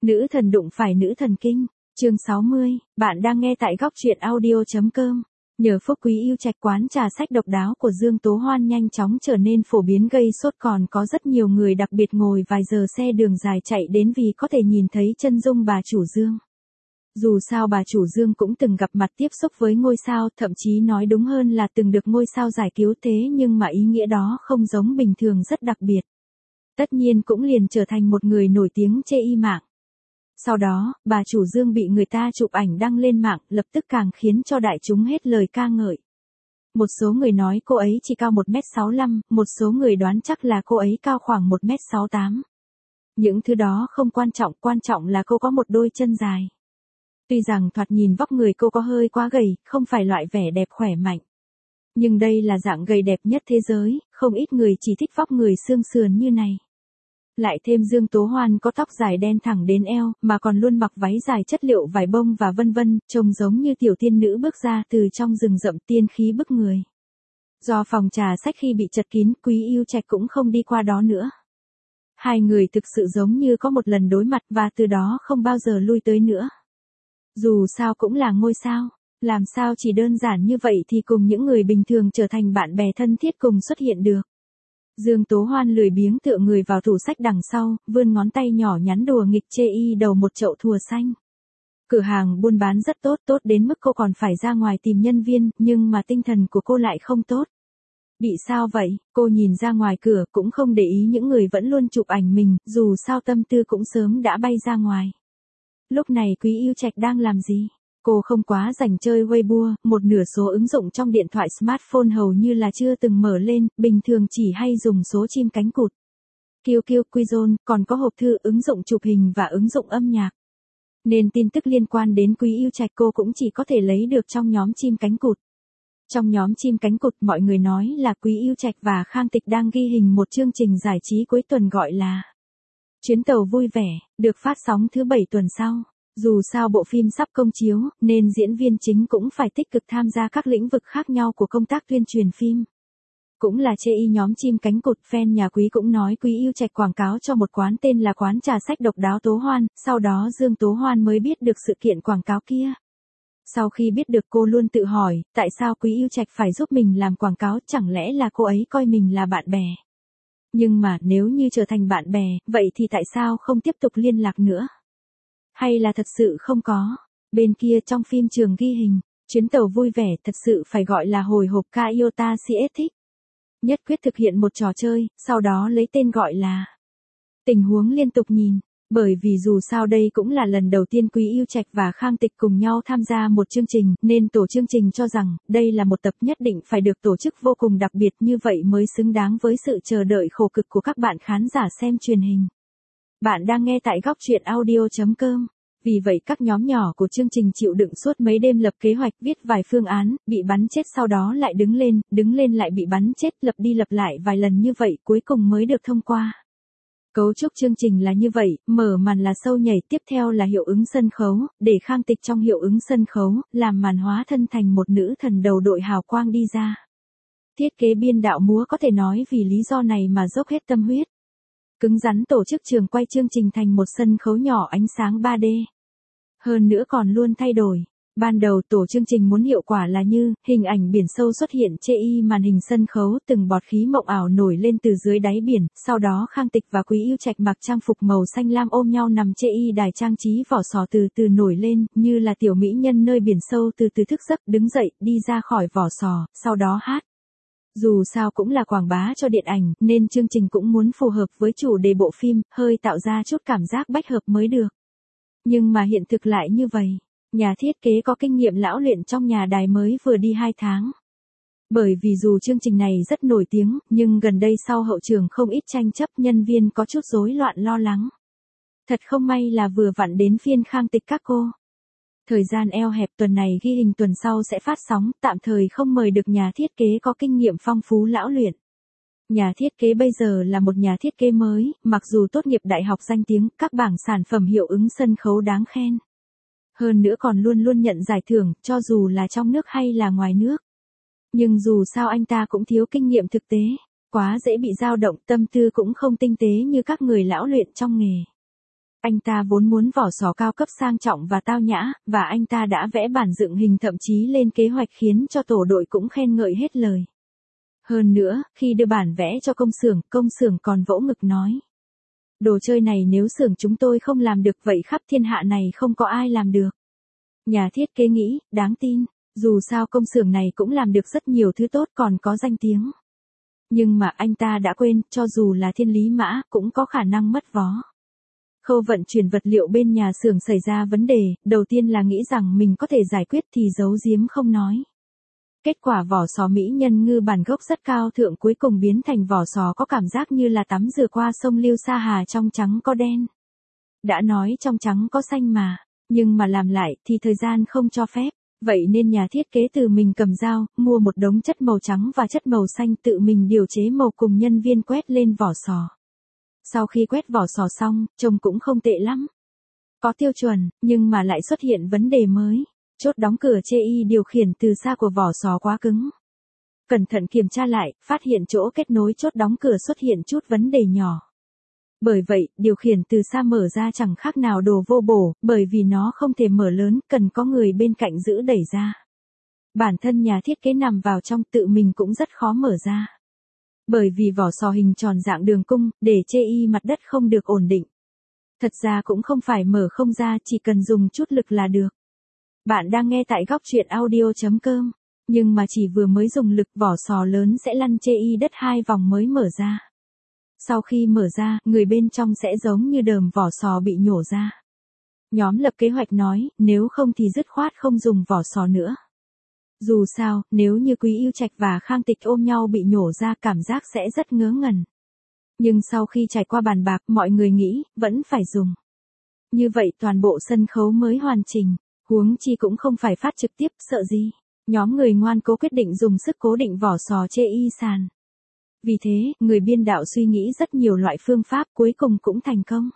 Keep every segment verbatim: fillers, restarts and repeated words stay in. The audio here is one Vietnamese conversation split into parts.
Nữ thần đụng phải nữ thần kinh, chương sáu mươi, bạn đang nghe tại góc truyện audio.com. Nhờ phúc quý yêu trạch, quán trà sách độc đáo của Dương Tố Hoan nhanh chóng trở nên phổ biến gây sốt, còn có rất nhiều người đặc biệt ngồi vài giờ xe đường dài chạy đến vì có thể nhìn thấy chân dung bà chủ Dương. Dù sao bà chủ Dương cũng từng gặp mặt tiếp xúc với ngôi sao, thậm chí nói đúng hơn là từng được ngôi sao giải cứu, thế nhưng mà ý nghĩa đó không giống bình thường, rất đặc biệt. Tất nhiên cũng liền trở thành một người nổi tiếng chê y mạng. Sau đó, bà chủ Dương bị người ta chụp ảnh đăng lên mạng, lập tức càng khiến cho đại chúng hết lời ca ngợi. Một số người nói cô ấy chỉ cao một mét sáu mươi lăm, một số người đoán chắc là cô ấy cao khoảng một mét sáu mươi tám. Những thứ đó không quan trọng, quan trọng là cô có một đôi chân dài. Tuy rằng thoạt nhìn vóc người cô có hơi quá gầy, không phải loại vẻ đẹp khỏe mạnh. Nhưng đây là dạng gầy đẹp nhất thế giới, không ít người chỉ thích vóc người xương sườn như này. Lại thêm Dương Tố Hoan có tóc dài đen thẳng đến eo, mà còn luôn mặc váy dài chất liệu vải bông và vân vân, trông giống như tiểu tiên nữ bước ra từ trong rừng rậm, tiên khí bức người. Do phòng trà sách khi bị chật kín, Quý Yêu Trạch cũng không đi qua đó nữa. Hai người thực sự giống như có một lần đối mặt và từ đó không bao giờ lui tới nữa. Dù sao cũng là ngôi sao, làm sao chỉ đơn giản như vậy thì cùng những người bình thường trở thành bạn bè thân thiết cùng xuất hiện được. Dương Tố Hoan lười biếng tựa người vào tủ sách đằng sau, vươn ngón tay nhỏ nhắn đùa nghịch chê y đầu một chậu thùa xanh. Cửa hàng buôn bán rất tốt, tốt đến mức cô còn phải ra ngoài tìm nhân viên, nhưng mà tinh thần của cô lại không tốt. Bị sao vậy? Cô nhìn ra ngoài cửa cũng không để ý những người vẫn luôn chụp ảnh mình, dù sao tâm tư cũng sớm đã bay ra ngoài. Lúc này Quý Yêu Trạch đang làm gì? Cô không quá rảnh chơi Weibo, một nửa số ứng dụng trong điện thoại smartphone hầu như là chưa từng mở lên, bình thường chỉ hay dùng số chim cánh cụt. Kiu Kiu, Quizon, còn có hộp thư, ứng dụng chụp hình và ứng dụng âm nhạc. Nên tin tức liên quan đến Quý Yêu Trạch cô cũng chỉ có thể lấy được trong nhóm chim cánh cụt. Trong nhóm chim cánh cụt mọi người nói là Quý Yêu Trạch và Khang Tịch đang ghi hình một chương trình giải trí cuối tuần gọi là Chuyến tàu vui vẻ, được phát sóng thứ bảy tuần sau. Dù sao bộ phim sắp công chiếu, nên diễn viên chính cũng phải tích cực tham gia các lĩnh vực khác nhau của công tác tuyên truyền phim. Cũng là chê y nhóm chim cánh cụt, fan nhà Quý cũng nói Quý Yêu Trạch quảng cáo cho một quán tên là quán trà sách độc đáo Tố Hoan, sau đó Dương Tố Hoan mới biết được sự kiện quảng cáo kia. Sau khi biết được cô luôn tự hỏi, tại sao Quý Yêu Trạch phải giúp mình làm quảng cáo, chẳng lẽ là cô ấy coi mình là bạn bè. Nhưng mà nếu như trở thành bạn bè, vậy thì tại sao không tiếp tục liên lạc nữa? Hay là thật sự không có? Bên kia trong phim trường ghi hình, chuyến tàu vui vẻ thật sự phải gọi là hồi hộp Kaiota xê ét thích. Nhất quyết thực hiện một trò chơi, sau đó lấy tên gọi là tình huống liên tục nhìn. Bởi vì dù sao đây cũng là lần đầu tiên Quý Yêu Trạch và Khang Tịch cùng nhau tham gia một chương trình, nên tổ chương trình cho rằng, đây là một tập nhất định phải được tổ chức vô cùng đặc biệt, như vậy mới xứng đáng với sự chờ đợi khổ cực của các bạn khán giả xem truyền hình. Bạn đang nghe tại góc truyện audio.com. Vì vậy các nhóm nhỏ của chương trình chịu đựng suốt mấy đêm lập kế hoạch, viết vài phương án, bị bắn chết sau đó lại đứng lên, đứng lên lại bị bắn chết, lập đi lập lại vài lần như vậy cuối cùng mới được thông qua. Cấu trúc chương trình là như vậy, mở màn là show nhảy, tiếp theo là hiệu ứng sân khấu, để Khang Tịch trong hiệu ứng sân khấu, làm màn hóa thân thành một nữ thần đầu đội hào quang đi ra. Thiết kế biên đạo múa có thể nói vì lý do này mà dốc hết tâm huyết. Cứng rắn tổ chức trường quay chương trình thành một sân khấu nhỏ ánh sáng ba D. Hơn nữa còn luôn thay đổi. Ban đầu tổ chương trình muốn hiệu quả là như, hình ảnh biển sâu xuất hiện chê y màn hình sân khấu, từng bọt khí mộng ảo nổi lên từ dưới đáy biển, sau đó Khang Tịch và Quý Yêu Trạch mặc trang phục màu xanh lam ôm nhau nằm chê y đài trang trí, vỏ sò từ từ nổi lên, như là tiểu mỹ nhân nơi biển sâu từ từ thức giấc, đứng dậy, đi ra khỏi vỏ sò, sau đó hát. Dù sao cũng là quảng bá cho điện ảnh, nên chương trình cũng muốn phù hợp với chủ đề bộ phim, hơi tạo ra chút cảm giác bách hợp mới được. Nhưng mà hiện thực lại như vậy. Nhà thiết kế có kinh nghiệm lão luyện trong nhà đài mới vừa đi hai tháng. Bởi vì dù chương trình này rất nổi tiếng, nhưng gần đây sau hậu trường không ít tranh chấp, nhân viên có chút rối loạn lo lắng. Thật không may là vừa vặn đến phiên Khang Tịch các cô. Thời gian eo hẹp, tuần này ghi hình, tuần sau sẽ phát sóng, tạm thời không mời được nhà thiết kế có kinh nghiệm phong phú lão luyện. Nhà thiết kế bây giờ là một nhà thiết kế mới, mặc dù tốt nghiệp đại học danh tiếng, các bảng sản phẩm hiệu ứng sân khấu đáng khen. Hơn nữa còn luôn luôn nhận giải thưởng, cho dù là trong nước hay là ngoài nước. Nhưng dù sao anh ta cũng thiếu kinh nghiệm thực tế, quá dễ bị dao động, tâm tư cũng không tinh tế như các người lão luyện trong nghề. Anh ta vốn muốn vỏ sò cao cấp sang trọng và tao nhã, và anh ta đã vẽ bản dựng hình thậm chí lên kế hoạch khiến cho tổ đội cũng khen ngợi hết lời. Hơn nữa, khi đưa bản vẽ cho công xưởng, công xưởng còn vỗ ngực nói. Đồ chơi này nếu xưởng chúng tôi không làm được vậy khắp thiên hạ này không có ai làm được. Nhà thiết kế nghĩ, đáng tin, dù sao công xưởng này cũng làm được rất nhiều thứ tốt còn có danh tiếng. Nhưng mà anh ta đã quên, cho dù là thiên lý mã, cũng có khả năng mất vó. Khâu vận chuyển vật liệu bên nhà xưởng xảy ra vấn đề, đầu tiên là nghĩ rằng mình có thể giải quyết thì giấu giếm không nói. Kết quả vỏ sò mỹ nhân ngư bản gốc rất cao thượng cuối cùng biến thành vỏ sò có cảm giác như là tắm rửa qua sông Liêu Sa Hà trong trắng có đen. Đã nói trong trắng có xanh mà, nhưng mà làm lại thì thời gian không cho phép. Vậy nên nhà thiết kế từ mình cầm dao, mua một đống chất màu trắng và chất màu xanh tự mình điều chế màu cùng nhân viên quét lên vỏ sò. Sau khi quét vỏ sò xong, trông cũng không tệ lắm. Có tiêu chuẩn, nhưng mà lại xuất hiện vấn đề mới. Chốt đóng cửa chê y điều khiển từ xa của vỏ sò quá cứng. Cẩn thận kiểm tra lại, phát hiện chỗ kết nối chốt đóng cửa xuất hiện chút vấn đề nhỏ. Bởi vậy, điều khiển từ xa mở ra chẳng khác nào đồ vô bổ, bởi vì nó không thể mở lớn, cần có người bên cạnh giữ đẩy ra. Bản thân nhà thiết kế nằm vào trong tự mình cũng rất khó mở ra. Bởi vì vỏ sò hình tròn dạng đường cung, để chê y mặt đất không được ổn định. Thật ra cũng không phải mở không ra, chỉ cần dùng chút lực là được. Bạn đang nghe tại góc truyện audio chấm com, nhưng mà chỉ vừa mới dùng lực vỏ sò lớn sẽ lăn chê y đất hai vòng mới mở ra. Sau khi mở ra, người bên trong sẽ giống như đờm vỏ sò bị nhổ ra. Nhóm lập kế hoạch nói, nếu không thì dứt khoát không dùng vỏ sò nữa. Dù sao, nếu như Quý Yêu Trạch và Khang Tịch ôm nhau bị nhổ ra cảm giác sẽ rất ngớ ngẩn. Nhưng sau khi trải qua bàn bạc mọi người nghĩ, vẫn phải dùng. Như vậy toàn bộ sân khấu mới hoàn chỉnh, huống chi cũng không phải phát trực tiếp, sợ gì. Nhóm người ngoan cố quyết định dùng sức cố định vỏ sò chê y sàn. Vì thế, người biên đạo suy nghĩ rất nhiều loại phương pháp cuối cùng cũng thành công.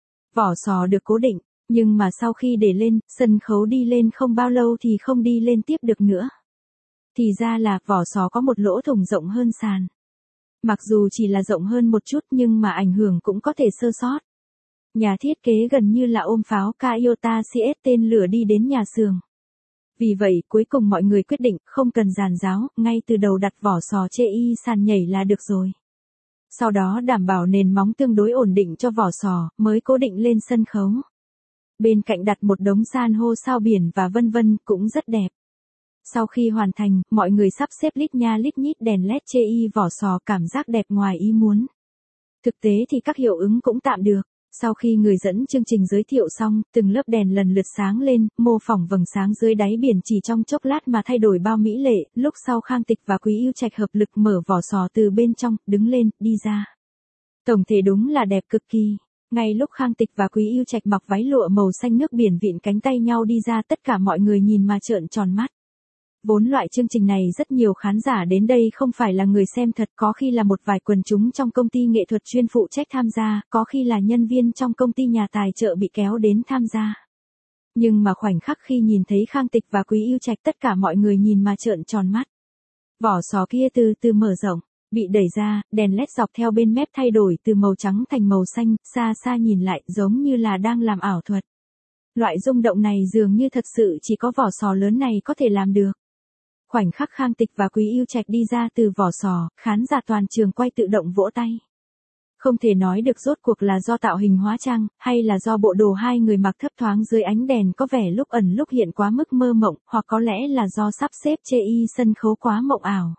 Vỏ sò được cố định, nhưng mà sau khi để lên, sân khấu đi lên không bao lâu thì không đi lên tiếp được nữa. Thì ra là vỏ sò có một lỗ thủng rộng hơn sàn. Mặc dù chỉ là rộng hơn một chút nhưng mà ảnh hưởng cũng có thể sơ sót. Nhà thiết kế gần như là ôm pháo Toyota xê ét tên lửa đi đến nhà xưởng. Vì vậy, cuối cùng mọi người quyết định không cần giàn giáo, ngay từ đầu đặt vỏ sò chê y sàn nhảy là được rồi. Sau đó đảm bảo nền móng tương đối ổn định cho vỏ sò, mới cố định lên sân khấu. Bên cạnh đặt một đống san hô sao biển và vân vân cũng rất đẹp. Sau khi hoàn thành, mọi người sắp xếp lít nha lít nhít đèn led chê y vỏ sò cảm giác đẹp ngoài ý muốn. Thực tế thì các hiệu ứng cũng tạm được. Sau khi người dẫn chương trình giới thiệu xong, từng lớp đèn lần lượt sáng lên, mô phỏng vầng sáng dưới đáy biển chỉ trong chốc lát mà thay đổi bao mỹ lệ, lúc sau Khang Tịch và Quý Yêu Trạch hợp lực mở vỏ sò từ bên trong, đứng lên, đi ra. Tổng thể đúng là đẹp cực kỳ. Ngay lúc Khang Tịch và Quý Yêu Trạch mặc váy lụa màu xanh nước biển vịn cánh tay nhau đi ra tất cả mọi người nhìn mà trợn tròn mắt. Vốn loại chương trình này rất nhiều khán giả đến đây không phải là người xem thật, có khi là một vài quần chúng trong công ty nghệ thuật chuyên phụ trách tham gia, có khi là nhân viên trong công ty nhà tài trợ bị kéo đến tham gia. Nhưng mà khoảnh khắc khi nhìn thấy Khang Tịch và Quý Yêu Trạch tất cả mọi người nhìn mà trợn tròn mắt. Vỏ sò kia từ từ mở rộng, bị đẩy ra, đèn led dọc theo bên mép thay đổi từ màu trắng thành màu xanh, xa xa nhìn lại giống như là đang làm ảo thuật. Loại rung động này dường như thật sự chỉ có vỏ sò lớn này có thể làm được. Khoảnh khắc Khang Tịch và Quý Yêu Trạch đi ra từ vỏ sò, khán giả toàn trường quay tự động vỗ tay. Không thể nói được rốt cuộc là do tạo hình hóa trang, hay là do bộ đồ hai người mặc thấp thoáng dưới ánh đèn có vẻ lúc ẩn lúc hiện quá mức mơ mộng, hoặc có lẽ là do sắp xếp chê y sân khấu quá mộng ảo.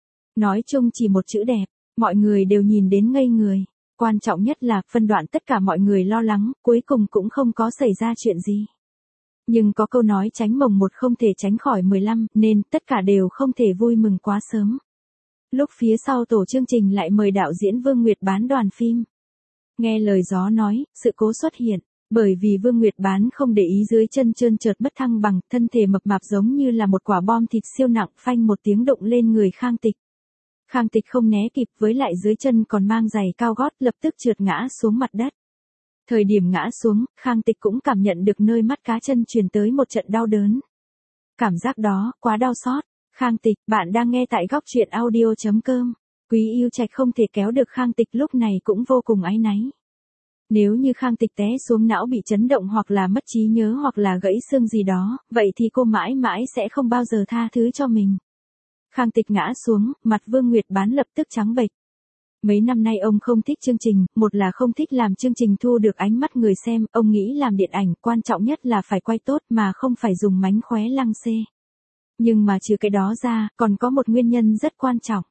Nói chung chỉ một chữ đẹp, mọi người đều nhìn đến ngây người. Quan trọng nhất là phân đoạn tất cả mọi người lo lắng, cuối cùng cũng không có xảy ra chuyện gì. Nhưng có câu nói tránh mồng một không thể tránh khỏi mười lăm, nên tất cả đều không thể vui mừng quá sớm. Lúc phía sau tổ chương trình lại mời đạo diễn Vương Nguyệt Bán đoàn phim. Nghe lời gió nói, sự cố xuất hiện, bởi vì Vương Nguyệt Bán không để ý dưới chân trơn trượt mất thăng bằng, thân thể mập mạp giống như là một quả bom thịt siêu nặng, phanh một tiếng đụng lên người Khang Tịch. Khang Tịch không né kịp, với lại dưới chân còn mang giày cao gót, lập tức trượt ngã xuống mặt đất. Thời điểm ngã xuống, Khang Tịch cũng cảm nhận được nơi mắt cá chân truyền tới một trận đau đớn. Cảm giác đó, quá đau xót. Khang Tịch, bạn đang nghe tại góc truyện audio chấm com. Quý Yêu Trạch không thể kéo được Khang Tịch lúc này cũng vô cùng áy náy. Nếu như Khang Tịch té xuống não bị chấn động hoặc là mất trí nhớ hoặc là gãy xương gì đó, vậy thì cô mãi mãi sẽ không bao giờ tha thứ cho mình. Khang Tịch ngã xuống, mặt Vương Nguyệt Bán lập tức trắng bệch. Mấy năm nay ông không thích chương trình, một là không thích làm chương trình thu được ánh mắt người xem, ông nghĩ làm điện ảnh quan trọng nhất là phải quay tốt mà không phải dùng mánh khóe lăng xê. Nhưng mà trừ cái đó ra, còn có một nguyên nhân rất quan trọng.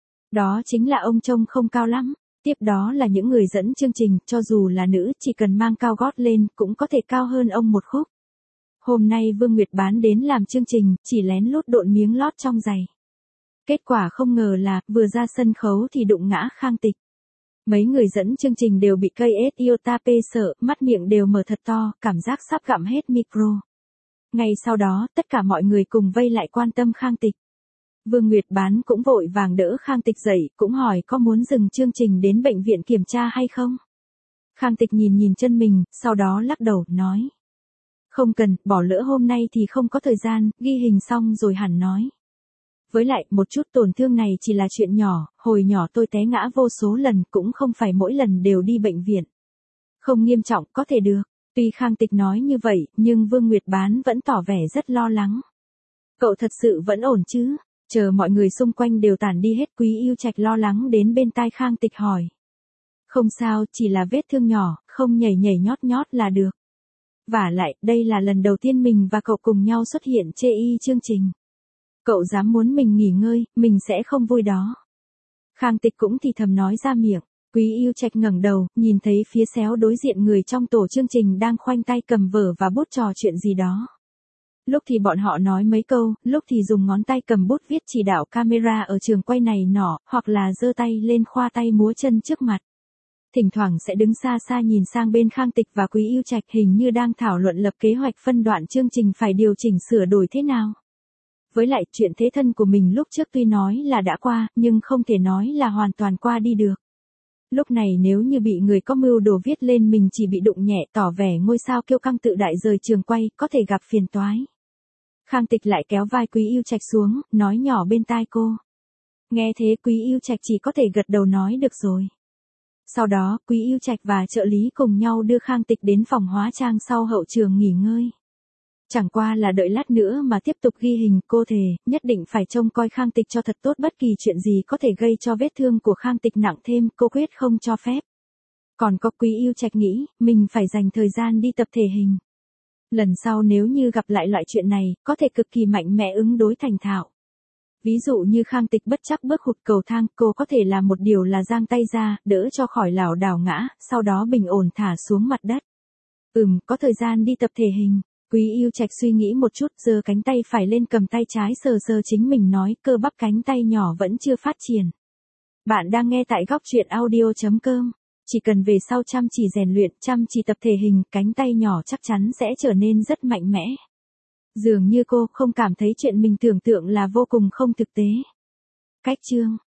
Đó chính là ông trông không cao lắm. Tiếp đó là những người dẫn chương trình, cho dù là nữ, chỉ cần mang cao gót lên, cũng có thể cao hơn ông một khúc. Hôm nay Vương Nguyệt Bán đến làm chương trình, chỉ lén lút độn miếng lót trong giày. Kết quả không ngờ là, vừa ra sân khấu thì đụng ngã Khang Tịch. Mấy người dẫn chương trình đều bị cây ết iota p sợ, mắt miệng đều mở thật to, cảm giác sắp gặm hết micro. Ngay sau đó, tất cả mọi người cùng vây lại quan tâm Khang Tịch. Vương Nguyệt Bán cũng vội vàng đỡ Khang Tịch dậy, cũng hỏi có muốn dừng chương trình đến bệnh viện kiểm tra hay không. Khang Tịch nhìn nhìn chân mình, sau đó lắc đầu, nói. Không cần, bỏ lỡ hôm nay thì không có thời gian, ghi hình xong rồi hẳn nói. Với lại, một chút tổn thương này chỉ là chuyện nhỏ, hồi nhỏ tôi té ngã vô số lần, cũng không phải mỗi lần đều đi bệnh viện. Không nghiêm trọng, có thể được. Tuy Khang Tịch nói như vậy, nhưng Vương Nguyệt Bán vẫn tỏ vẻ rất lo lắng. Cậu thật sự vẫn ổn chứ? Chờ mọi người xung quanh đều tản đi hết, Quý Yêu Trạch lo lắng đến bên tai Khang Tịch hỏi. Không sao, chỉ là vết thương nhỏ, không nhảy nhảy nhót nhót là được. Vả lại, đây là lần đầu tiên mình và cậu cùng nhau xuất hiện chê y chương trình. Cậu dám muốn mình nghỉ ngơi, mình sẽ không vui đó. Khang Tịch cũng thì thầm nói ra miệng. Quý Yêu Trạch ngẩng đầu, nhìn thấy phía xéo đối diện người trong tổ chương trình đang khoanh tay cầm vở và bút trò chuyện gì đó. Lúc thì bọn họ nói mấy câu, lúc thì dùng ngón tay cầm bút viết chỉ đạo camera ở trường quay này nọ, hoặc là giơ tay lên khoa tay múa chân trước mặt. Thỉnh thoảng sẽ đứng xa xa nhìn sang bên Khang Tịch và Quý Yêu Trạch, hình như đang thảo luận lập kế hoạch phân đoạn chương trình phải điều chỉnh sửa đổi thế nào. Với lại, chuyện thế thân của mình lúc trước tuy nói là đã qua, nhưng không thể nói là hoàn toàn qua đi được. Lúc này nếu như bị người có mưu đồ viết lên mình chỉ bị đụng nhẹ, tỏ vẻ ngôi sao kiêu căng tự đại rời trường quay, có thể gặp phiền toái. Khang Tịch lại kéo vai Quý Yêu Trạch xuống, nói nhỏ bên tai cô. Nghe thế Quý Yêu Trạch chỉ có thể gật đầu nói được rồi. Sau đó, Quý Yêu Trạch và trợ lý cùng nhau đưa Khang Tịch đến phòng hóa trang sau hậu trường nghỉ ngơi. Chẳng qua là đợi lát nữa mà tiếp tục ghi hình, cô thề, nhất định phải trông coi Khang Tịch cho thật tốt, bất kỳ chuyện gì có thể gây cho vết thương của Khang Tịch nặng thêm, cô quyết không cho phép. Còn có Quý Yêu Trạch nghĩ, mình phải dành thời gian đi tập thể hình. Lần sau nếu như gặp lại loại chuyện này, có thể cực kỳ mạnh mẽ ứng đối thành thạo. Ví dụ như Khang Tịch bất chắc bước hụt cầu thang, cô có thể làm một điều là giang tay ra, đỡ cho khỏi lảo đảo ngã, sau đó bình ổn thả xuống mặt đất. Ừm, có thời gian đi tập thể hình. Quý Yêu Trạch suy nghĩ một chút, giơ cánh tay phải lên cầm tay trái sờ sờ chính mình nói, cơ bắp cánh tay nhỏ vẫn chưa phát triển. Bạn đang nghe tại góc truyện audio chấm com. Chỉ cần về sau chăm chỉ rèn luyện, chăm chỉ tập thể hình, cánh tay nhỏ chắc chắn sẽ trở nên rất mạnh mẽ. Dường như cô không cảm thấy chuyện mình tưởng tượng là vô cùng không thực tế. Cách chương